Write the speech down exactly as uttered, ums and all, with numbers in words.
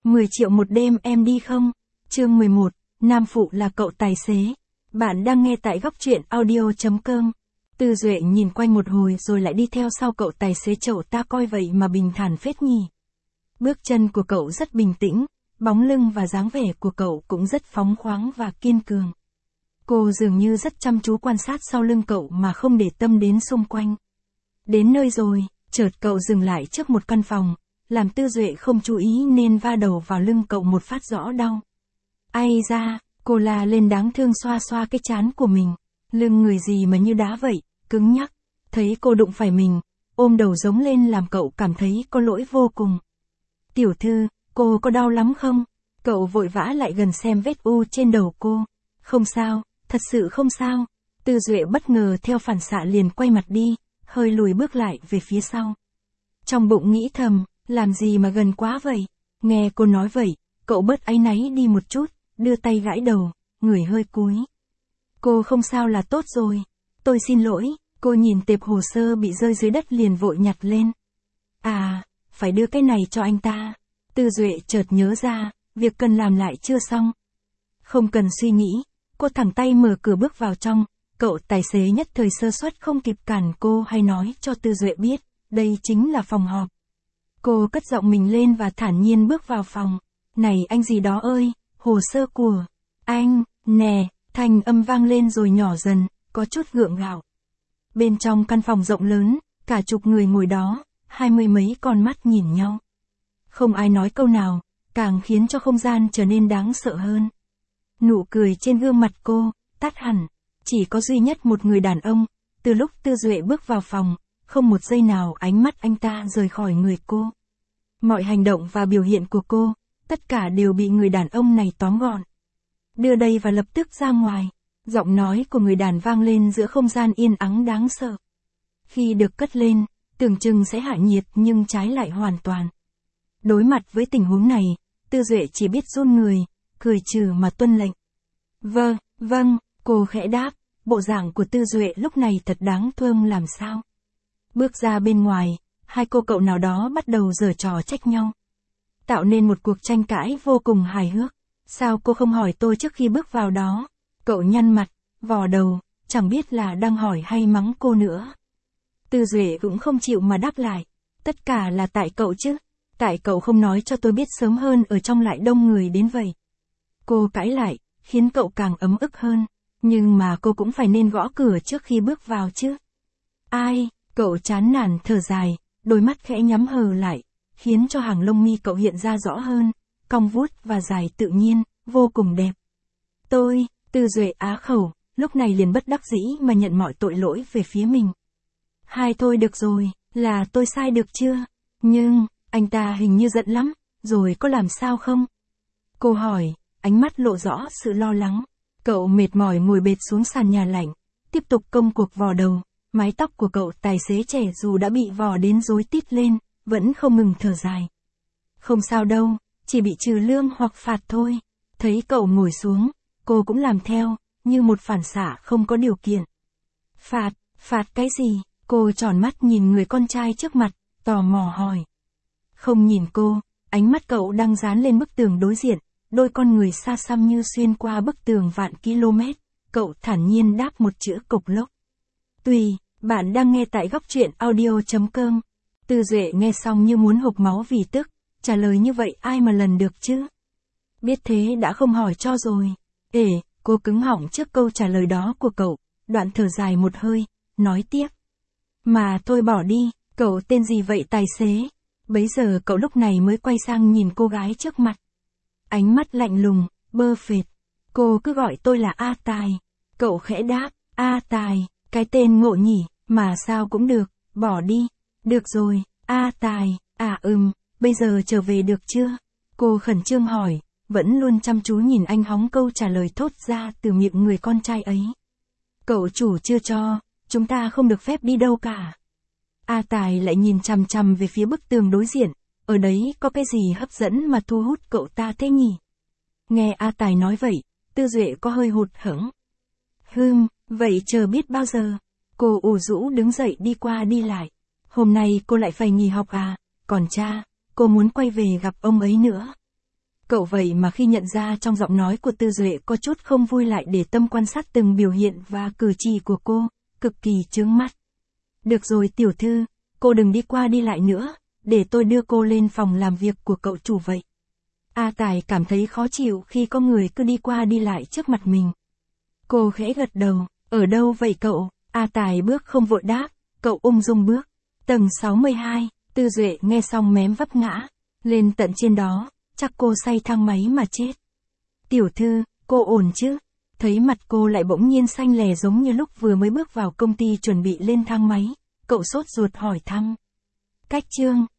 mười triệu một đêm em đi không? Chương mười một, Nam Phụ là cậu tài xế. Bạn đang nghe tại góc truyện audio.com. Tư Duệ nhìn quanh một hồi rồi lại đi theo sau cậu tài xế chậu ta coi vậy mà bình thản phết nhỉ. Bước chân của cậu rất bình tĩnh, bóng lưng và dáng vẻ của cậu cũng rất phóng khoáng và kiên cường. Cô dường như rất chăm chú quan sát sau lưng cậu mà không để tâm đến xung quanh. Đến nơi rồi, chợt cậu dừng lại trước một căn phòng, làm Tư Duệ không chú ý nên va đầu vào lưng cậu một phát rõ đau. Ai da, cô la lên đáng thương xoa xoa cái trán của mình, lưng người gì mà như đá vậy, cứng nhắc. Thấy cô đụng phải mình, ôm đầu giống lên làm cậu cảm thấy có lỗi vô cùng. Tiểu thư, cô có đau lắm không? Cậu vội vã lại gần xem vết u trên đầu cô. Không sao, thật sự không sao. Tư Duệ bất ngờ theo phản xạ liền quay mặt đi, hơi lùi bước lại về phía sau. Trong bụng nghĩ thầm, làm gì mà gần quá vậy? Nghe cô nói vậy, cậu bớt áy náy đi một chút, đưa tay gãi đầu, người hơi cúi. Cô không sao là tốt rồi. Tôi xin lỗi. Cô nhìn tệp hồ sơ bị rơi dưới đất liền vội nhặt lên. À, phải đưa cái này cho anh ta. Tư Duệ chợt nhớ ra, việc cần làm lại chưa xong. Không cần suy nghĩ, cô thẳng tay mở cửa bước vào trong. Cậu tài xế nhất thời sơ suất không kịp cản cô hay nói cho Tư Duệ biết, đây chính là phòng họp. Cô cất giọng mình lên và thản nhiên bước vào phòng. Này anh gì đó ơi, hồ sơ của anh, nè, thanh âm vang lên rồi nhỏ dần, có chút gượng gạo. Bên trong căn phòng rộng lớn, cả chục người ngồi đó, hai mươi mấy con mắt nhìn nhau. Không ai nói câu nào, càng khiến cho không gian trở nên đáng sợ hơn. Nụ cười trên gương mặt cô, tắt hẳn, chỉ có duy nhất một người đàn ông. Từ lúc Tư Duệ bước vào phòng, không một giây nào ánh mắt anh ta rời khỏi người cô. Mọi hành động và biểu hiện của cô, tất cả đều bị người đàn ông này tóm gọn. Đưa đây và lập tức ra ngoài. Giọng nói của người đàn vang lên giữa không gian yên ắng đáng sợ. Khi được cất lên, tưởng chừng sẽ hạ nhiệt nhưng trái lại hoàn toàn. Đối mặt với tình huống này, Tư Duệ chỉ biết run người, cười trừ mà tuân lệnh. Vâng, vâng, cô khẽ đáp, bộ dạng của Tư Duệ lúc này thật đáng thương làm sao. Bước ra bên ngoài, hai cô cậu nào đó bắt đầu giở trò trách nhau. Tạo nên một cuộc tranh cãi vô cùng hài hước. Sao cô không hỏi tôi trước khi bước vào đó? Cậu nhăn mặt, vò đầu, chẳng biết là đang hỏi hay mắng cô nữa. Tư Duệ cũng không chịu mà đáp lại. Tất cả là tại cậu chứ. Tại cậu không nói cho tôi biết sớm hơn ở trong lại đông người đến vậy. Cô cãi lại, khiến cậu càng ấm ức hơn. Nhưng mà cô cũng phải nên gõ cửa trước khi bước vào chứ. Ai? Cậu chán nản thở dài, đôi mắt khẽ nhắm hờ lại, khiến cho hàng lông mi cậu hiện ra rõ hơn, cong vuốt và dài tự nhiên, vô cùng đẹp. Tôi, Tư Duệ á khẩu, lúc này liền bất đắc dĩ mà nhận mọi tội lỗi về phía mình. Hai thôi được rồi, là tôi sai được chưa? Nhưng, anh ta hình như giận lắm, rồi có làm sao không? Cô hỏi, ánh mắt lộ rõ sự lo lắng. Cậu mệt mỏi ngồi bệt xuống sàn nhà lạnh, tiếp tục công cuộc vò đầu. Mái tóc của cậu tài xế trẻ dù đã bị vò đến rối tít lên, vẫn không ngừng thở dài. Không sao đâu, chỉ bị trừ lương hoặc phạt thôi. Thấy cậu ngồi xuống, cô cũng làm theo, như một phản xạ không có điều kiện. Phạt, phạt cái gì? Cô tròn mắt nhìn người con trai trước mặt, tò mò hỏi. Không nhìn cô, ánh mắt cậu đang dán lên bức tường đối diện, đôi con người xa xăm như xuyên qua bức tường vạn km. Cậu thản nhiên đáp một chữ cộc lốc. Tùy, bạn đang nghe tại góc truyện audio.com. Tư Duệ nghe xong như muốn hộc máu vì tức, trả lời như vậy ai mà lần được chứ? Biết thế đã không hỏi cho rồi. Ể, cô cứng họng trước câu trả lời đó của cậu, đoạn thở dài một hơi, nói tiếp. Mà thôi bỏ đi, cậu tên gì vậy tài xế? Bấy giờ cậu lúc này mới quay sang nhìn cô gái trước mặt. Ánh mắt lạnh lùng, bơ phệt. Cô cứ gọi tôi là A Tài. Cậu khẽ đáp, A Tài. Cái tên ngộ nhỉ, mà sao cũng được, bỏ đi. Được rồi, A Tài, à ừm, bây giờ trở về được chưa? Cô khẩn trương hỏi, vẫn luôn chăm chú nhìn anh hóng câu trả lời thốt ra từ miệng người con trai ấy. Cậu chủ chưa cho, chúng ta không được phép đi đâu cả. A Tài lại nhìn chằm chằm về phía bức tường đối diện, ở đấy có cái gì hấp dẫn mà thu hút cậu ta thế nhỉ? Nghe A Tài nói vậy, Tư Duệ có hơi hụt hẫng. Hừm, vậy chờ biết bao giờ? Cô ủ rũ đứng dậy đi qua đi lại. Hôm nay cô lại phải nghỉ học à? Còn cha, cô muốn quay về gặp ông ấy nữa. Cậu vậy mà khi nhận ra trong giọng nói của Tư Duệ có chút không vui lại để tâm quan sát từng biểu hiện và cử chỉ của cô, cực kỳ chướng mắt. Được rồi tiểu thư, cô đừng đi qua đi lại nữa, để tôi đưa cô lên phòng làm việc của cậu chủ vậy. A Tài cảm thấy khó chịu khi có người cứ đi qua đi lại trước mặt mình. Cô khẽ gật đầu, ở đâu vậy cậu? A Tài bước không vội đáp, cậu ung dung bước. Tầng sáu mươi hai, Tư Duệ nghe xong mém vấp ngã. Lên tận trên đó, chắc cô say thang máy mà chết. Tiểu thư, cô ổn chứ? Thấy mặt cô lại bỗng nhiên xanh lè giống như lúc vừa mới bước vào công ty chuẩn bị lên thang máy. Cậu sốt ruột hỏi thăm. Cách chương.